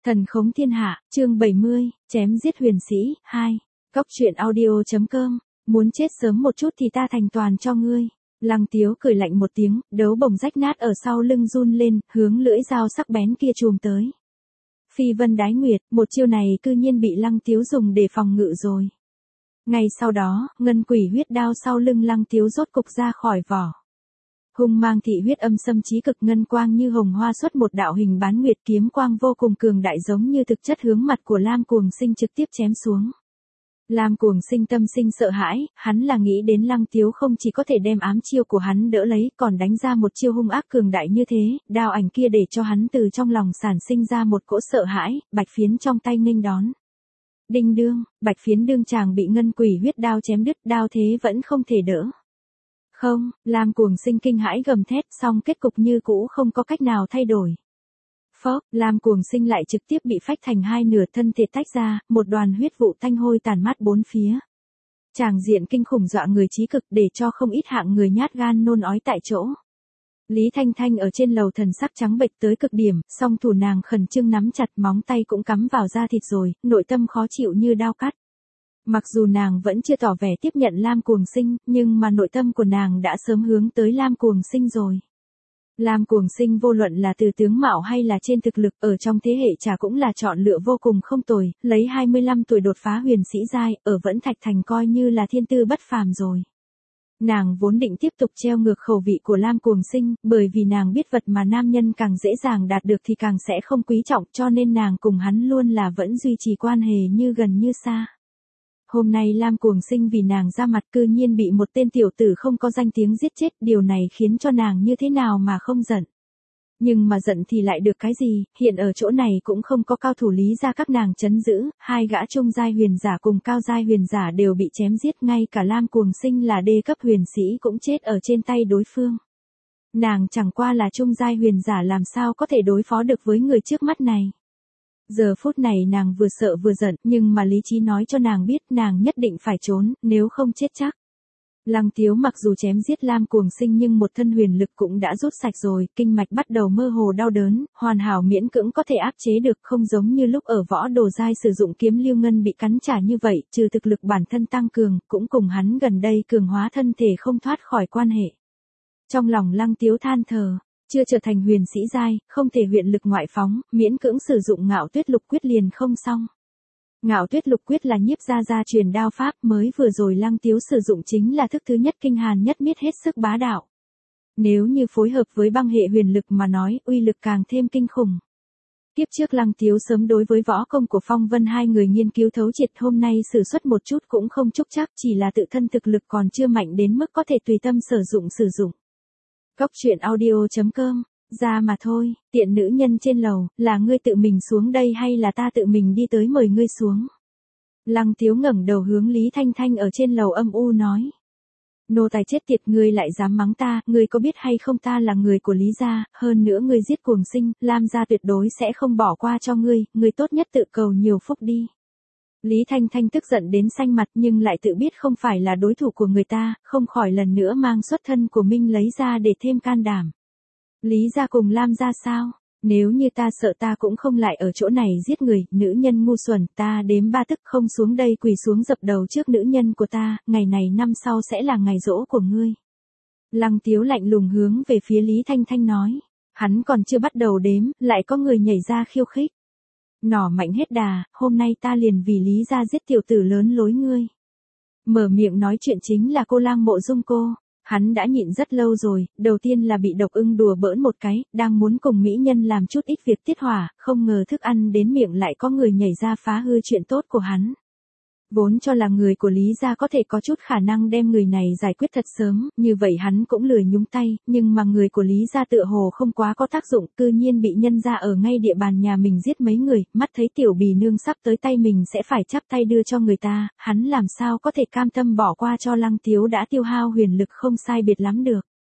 Thần khống thiên hạ, chương 70, chém giết huyền sĩ, 2. Cóc truyện audio.com, muốn chết sớm một chút thì ta thành toàn cho ngươi. Lăng Tiếu cười lạnh một tiếng, đấu bổng rách nát ở sau lưng run lên, hướng lưỡi dao sắc bén kia chùm tới. Phi vân đái nguyệt, một chiêu này cư nhiên bị Lăng Tiếu dùng để phòng ngự rồi. Ngay sau đó, ngân quỷ huyết đao sau lưng Lăng Tiếu rốt cục ra khỏi vỏ. Hung mang thị huyết âm xâm chí cực, ngân quang như hồng hoa xuất một đạo hình bán nguyệt, kiếm quang vô cùng cường đại giống như thực chất hướng mặt của Lam Cuồng Sinh trực tiếp chém xuống. Lam Cuồng Sinh tâm sinh sợ hãi, hắn là nghĩ đến Lăng Tiếu không chỉ có thể đem ám chiêu của hắn đỡ lấy, còn đánh ra một chiêu hung ác cường đại như thế, đao ảnh kia để cho hắn từ trong lòng sản sinh ra một cỗ sợ hãi, bạch phiến trong tay nghênh đón. Đinh đương, bạch phiến đương chàng bị ngân quỷ huyết đao chém đứt, đao thế vẫn không thể đỡ. Không, Lam Cuồng Sinh kinh hãi gầm thét, song kết cục như cũ không có cách nào thay đổi. Phốc, Lam Cuồng Sinh lại trực tiếp bị phách thành hai nửa, thân thể tách ra, một đoàn huyết vụ tanh hôi tàn mát bốn phía. Tràng diện kinh khủng dọa người chí cực, để cho không ít hạng người nhát gan nôn ói tại chỗ. Lý Thanh Thanh ở trên lầu thần sắc trắng bệch tới cực điểm, song thủ nàng khẩn trương nắm chặt, móng tay cũng cắm vào da thịt rồi, nội tâm khó chịu như đao cắt. Mặc dù nàng vẫn chưa tỏ vẻ tiếp nhận Lam Cuồng Sinh, nhưng mà nội tâm của nàng đã sớm hướng tới Lam Cuồng Sinh rồi. Lam Cuồng Sinh vô luận là từ tướng mạo hay là trên thực lực, ở trong thế hệ trà cũng là chọn lựa vô cùng không tồi, lấy 25 tuổi đột phá huyền sĩ giai, ở Vẫn Thạch Thành coi như là thiên tư bất phàm rồi. Nàng vốn định tiếp tục treo ngược khẩu vị của Lam Cuồng Sinh, bởi vì nàng biết vật mà nam nhân càng dễ dàng đạt được thì càng sẽ không quý trọng, cho nên nàng cùng hắn luôn là vẫn duy trì quan hệ như gần như xa. Hôm nay Lam Cuồng Sinh vì nàng ra mặt cư nhiên bị một tên tiểu tử không có danh tiếng giết chết, điều này khiến cho nàng như thế nào mà không giận. Nhưng mà giận thì lại được cái gì, hiện ở chỗ này cũng không có cao thủ Lý gia các nàng trấn giữ, hai gã trung giai huyền giả cùng cao giai huyền giả đều bị chém giết, ngay cả Lam Cuồng Sinh là đê cấp huyền sĩ cũng chết ở trên tay đối phương. Nàng chẳng qua là trung giai huyền giả, làm sao có thể đối phó được với người trước mắt này. Giờ phút này nàng vừa sợ vừa giận, nhưng mà lý trí nói cho nàng biết nàng nhất định phải trốn, nếu không chết chắc. Lăng Tiếu mặc dù chém giết Lam Cuồng Sinh nhưng một thân huyền lực cũng đã rút sạch rồi, kinh mạch bắt đầu mơ hồ đau đớn, hoàn hảo miễn cưỡng có thể áp chế được, không giống như lúc ở võ đồ giai sử dụng kiếm lưu ngân bị cắn trả như vậy, trừ thực lực bản thân tăng cường, cũng cùng hắn gần đây cường hóa thân thể không thoát khỏi quan hệ. Trong lòng Lăng Tiếu than thở. Chưa trở thành huyền sĩ giai, không thể huyền lực ngoại phóng, miễn cưỡng sử dụng Ngạo Tuyết Lục Quyết liền không xong. Ngạo Tuyết Lục Quyết là Nhiếp gia truyền đao pháp, mới vừa rồi Lăng Tiếu sử dụng chính là thức thứ nhất kinh hàn nhất miết, hết sức bá đạo. Nếu như phối hợp với băng hệ huyền lực mà nói, uy lực càng thêm kinh khủng. Tiếp trước Lăng Tiếu sớm đối với võ công của Phong Vân hai người nghiên cứu thấu triệt, hôm nay sử xuất một chút cũng không trúc chắc, chỉ là tự thân thực lực còn chưa mạnh đến mức có thể tùy tâm sử dụng. Cóc truyện audio.com, ra mà thôi, tiện nữ nhân trên lầu, là ngươi tự mình xuống đây hay là ta tự mình đi tới mời ngươi xuống? Lăng Tiếu ngẩng đầu hướng Lý Thanh Thanh ở trên lầu âm u nói. Nô tài chết tiệt, ngươi lại dám mắng ta, ngươi có biết hay không ta là người của Lý gia, hơn nữa ngươi giết Cuồng Sinh, Lam gia tuyệt đối sẽ không bỏ qua cho ngươi tốt nhất tự cầu nhiều phúc đi. Lý Thanh Thanh tức giận đến xanh mặt nhưng lại tự biết không phải là đối thủ của người ta, không khỏi lần nữa mang xuất thân của Minh lấy ra để thêm can đảm. Lý gia cùng Lam gia sao? Nếu như ta sợ ta cũng không lại ở chỗ này giết người, nữ nhân ngu xuẩn, ta đếm 3 tức không xuống đây quỳ xuống dập đầu trước nữ nhân của ta, ngày này năm sau sẽ là ngày giỗ của ngươi. Lăng Tiếu lạnh lùng hướng về phía Lý Thanh Thanh nói, hắn còn chưa bắt đầu đếm, lại có người nhảy ra khiêu khích. Nỏ mạnh hết đà, hôm nay ta liền vì Lý gia giết tiểu tử lớn lối ngươi. Mở miệng nói chuyện chính là cô Lang Mộ Dung cô. Hắn đã nhịn rất lâu rồi, đầu tiên là bị độc ưng đùa bỡn một cái, đang muốn cùng mỹ nhân làm chút ít việc tiết hỏa, không ngờ thức ăn đến miệng lại có người nhảy ra phá hư chuyện tốt của hắn. Vốn cho là người của Lý gia có thể có chút khả năng đem người này giải quyết thật sớm, như vậy hắn cũng lười nhúng tay, nhưng mà người của Lý gia tựa hồ không quá có tác dụng, cư nhiên bị nhân gia ở ngay địa bàn nhà mình giết mấy người, mắt thấy tiểu bì nương sắp tới tay mình sẽ phải chắp tay đưa cho người ta, hắn làm sao có thể cam tâm bỏ qua cho Lăng Tiếu đã tiêu hao huyền lực không sai biệt lắm được.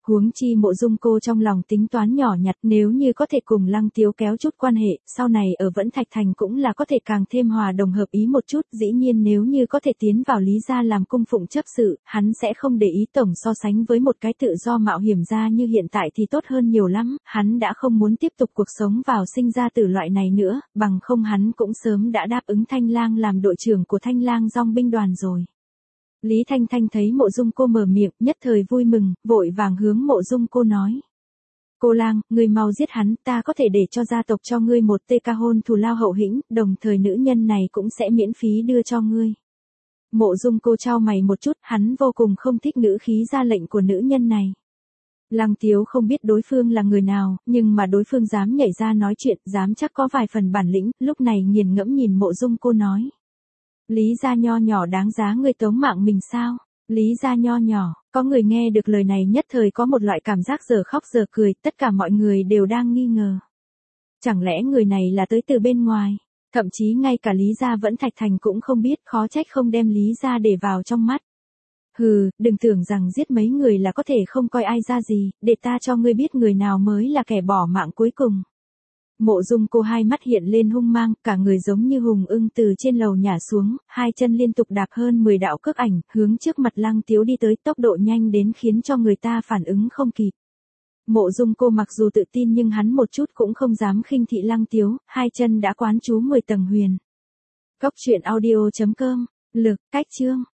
Huống chi Mộ Dung cô trong lòng tính toán nhỏ nhặt, nếu như có thể cùng Lăng Tiếu kéo chút quan hệ, sau này ở Vẫn Thạch Thành cũng là có thể càng thêm hòa đồng hợp ý một chút, dĩ nhiên nếu như có thể tiến vào Lý gia làm cung phụng chấp sự, hắn sẽ không để ý tổng so sánh với một cái tự do mạo hiểm gia như hiện tại thì tốt hơn nhiều lắm, hắn đã không muốn tiếp tục cuộc sống vào sinh ra tử loại này nữa, bằng không hắn cũng sớm đã đáp ứng Thanh Lang làm đội trưởng của Thanh Lang dòng binh đoàn rồi. Lý Thanh Thanh thấy Mộ Dung cô mở miệng, nhất thời vui mừng, vội vàng hướng Mộ Dung cô nói. Cô Lang, ngươi mau giết hắn, ta có thể để cho gia tộc cho ngươi một tê ca hôn thù lao hậu hĩnh, đồng thời nữ nhân này cũng sẽ miễn phí đưa cho ngươi. Mộ Dung cô trao mày một chút, hắn vô cùng không thích ngữ khí ra lệnh của nữ nhân này. Lăng Tiếu không biết đối phương là người nào, nhưng mà đối phương dám nhảy ra nói chuyện, dám chắc có vài phần bản lĩnh, lúc này nghiền ngẫm nhìn Mộ Dung cô nói. Lý gia nho nhỏ đáng giá người tống mạng mình sao? Lý gia nho nhỏ, có người nghe được lời này nhất thời có một loại cảm giác giờ khóc giờ cười, tất cả mọi người đều đang nghi ngờ. Chẳng lẽ người này là tới từ bên ngoài? Thậm chí ngay cả Lý gia Vẫn Thạch Thành cũng không biết, khó trách không đem Lý gia để vào trong mắt. Hừ, đừng tưởng rằng giết mấy người là có thể không coi ai ra gì, để ta cho ngươi biết người nào mới là kẻ bỏ mạng cuối cùng. Mộ Dung cô hai mắt hiện lên hung mang, cả người giống như hùng ưng từ trên lầu nhả xuống, hai chân liên tục đạp hơn 10 đạo cước ảnh, hướng trước mặt Lăng Tiếu đi tới, tốc độ nhanh đến khiến cho người ta phản ứng không kịp. Mộ Dung cô mặc dù tự tin nhưng hắn một chút cũng không dám khinh thị Lăng Tiếu, hai chân đã quán chú 10 tầng huyền. Góc truyện audio.com, lực, cách chương.